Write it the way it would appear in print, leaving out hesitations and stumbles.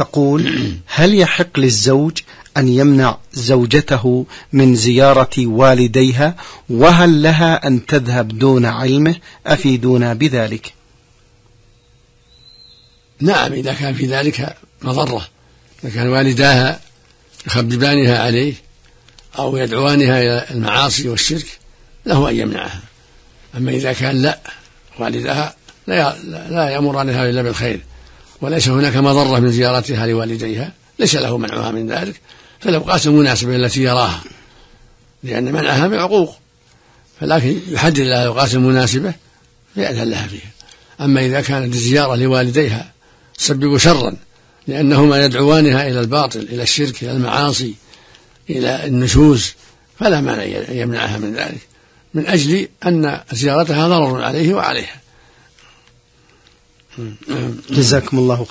تقول: هل يحق للزوج أن يمنع زوجته من زيارة والديها؟ وهل لها أن تذهب دون علمه؟ أفيدونا بذلك. نعم، إذا كان في ذلك مضرة، إذا كان والداها يخببانها عليه أو يدعوانها إلى المعاصي والشرك له أن يمنعها. أما إذا كان لا، والدها لا يأمرانها إلا بالخير وليس هناك مضرة من زيارتها لوالديها، ليس له منعها من ذلك، فالأوقات المناسبة التي يراها، لأن منعها من عقوق، فلكن يحدد لها الأوقات المناسبة فيأذن لها فيها. أما إذا كانت الزيارة لوالديها تسبب شرا لأنهما يدعوانها إلى الباطل، إلى الشرك، إلى المعاصي، إلى النشوز، فلا مانع يمنعها من ذلك، من أجل أن زيارتها ضرر عليه وعليها. جزاكم الله